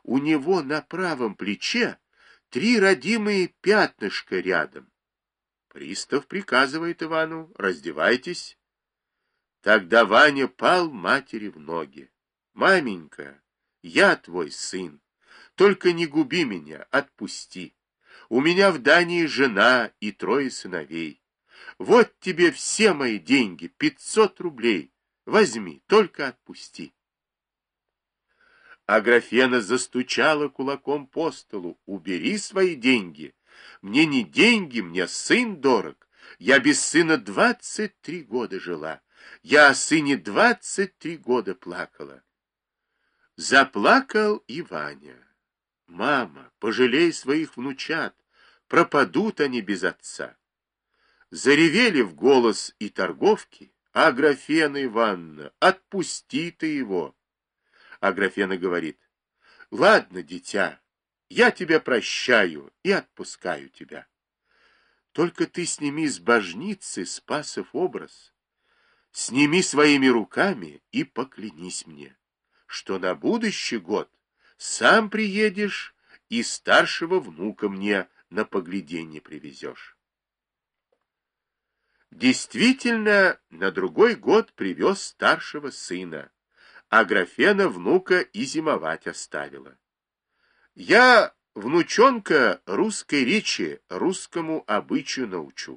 у него на правом плече 3 родимые пятнышка рядом. Пристав приказывает Ивану: раздевайтесь. Тогда Ваня пал матери в ноги. Маменька, я твой сын, только не губи меня, отпусти. У меня в Дании жена и 3 сыновей. Вот тебе все мои деньги, 500 рублей. Возьми, только отпусти. Аграфена застучала кулаком по столу. Убери свои деньги. Мне не деньги, мне сын дорог. Я без сына 23 года жила. Я о сыне 23 года плакала. Заплакал и Ваня. Мама, пожалей своих внучат, пропадут они без отца. Заревели в голос и торговки: Аграфена Ивановна, отпусти ты его. Аграфена говорит: ладно, дитя, я тебя прощаю и отпускаю тебя. Только ты сними с божницы Спасов образ, сними своими руками и поклянись мне, что на будущий год сам приедешь и старшего внука мне на погляденье привезешь. Действительно, на другой год привез старшего сына, а Аграфена внука и зимовать оставила. Я внучонка русской речи, русскому обычаю научу.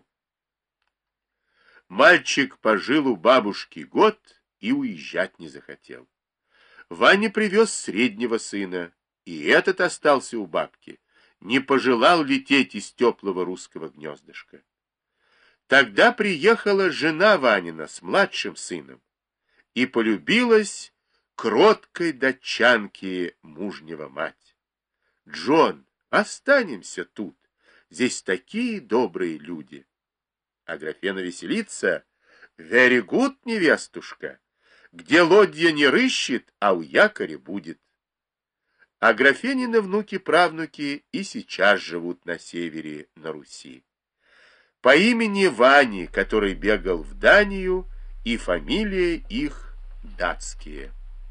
Мальчик пожил у бабушки год и уезжать не захотел. Ваня привез среднего сына, и этот остался у бабки, не пожелал лететь из теплого русского гнездышка. Тогда приехала жена Ванина с младшим сыном и полюбилась кроткой датчанке мужнего мать. Джон, останемся тут, здесь такие добрые люди. Аграфена веселится: very good, невестушка, где лодья не рыщет, а у якоря будет. Аграфенины внуки-правнуки и сейчас живут на севере, на Руси. По имени Вани, который бегал в Данию, и фамилия их датские.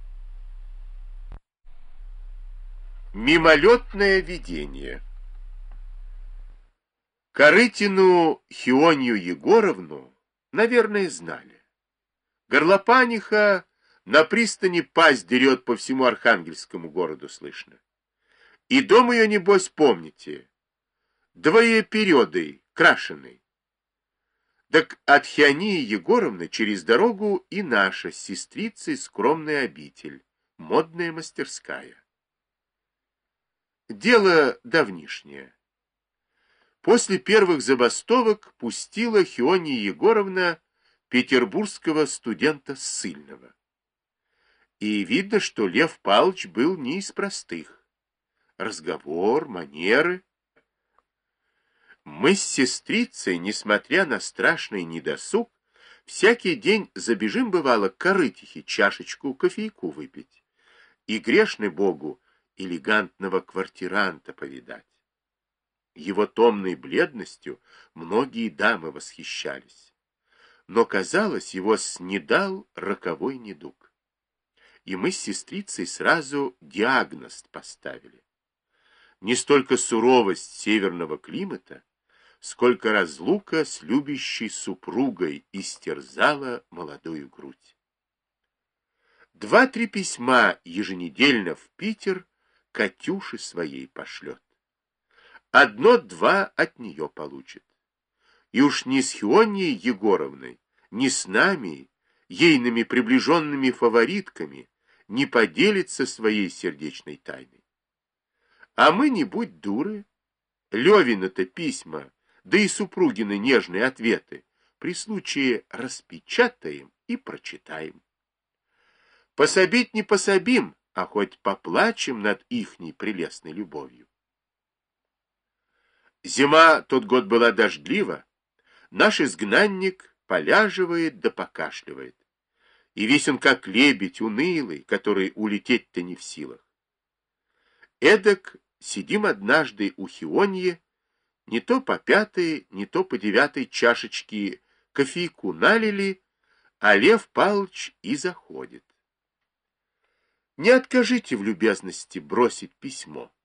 Мимолетное видение. Корытину Хионью Егоровну, наверное, знали. Горлопаниха на пристани пасть дерет, по всему Архангельскому городу слышно. И дом ее, небось, помните, двоепередый, крашеный. Так от Хионии Егоровны через дорогу и наша с сестрицей скромная обитель, модная мастерская. Дело давнишнее. После первых забастовок пустила Хиония Егоровна петербургского студента ссыльного. И видно, что Лев Павлович был не из простых. Разговор, манеры. Мы с сестрицей, несмотря на страшный недосуг, всякий день забежим, бывало, к корытихе чашечку кофейку выпить и, грешный Богу, элегантного квартиранта повидать. Его томной бледностью многие дамы восхищались, но, казалось, его снедал роковой недуг. И мы с сестрицей сразу диагноз поставили. Не столько суровость северного климата, сколько разлука с любящей супругой истерзала молодую грудь. 2-3 письма еженедельно в Питер Катюше своей пошлет. 1-2 от нее получит. И уж ни с Хионией Егоровной, ни с нами, ейными приближенными фаворитками, не поделится своей сердечной тайной. А мы, не будь дуры, Левина-то письма, да и супругины нежные ответы при случае распечатаем и прочитаем. Пособить не пособим, а хоть поплачем над ихней прелестной любовью. Зима тот год была дождлива, наш изгнанник поляживает да покашливает, и весь он как лебедь унылый, который улететь-то не в силах. Эдак сидим однажды у Хионьи, не то по 5-й, не то по 9-й чашечки кофейку налили, а Лев Павлович и заходит. Не откажите в любезности бросить письмо.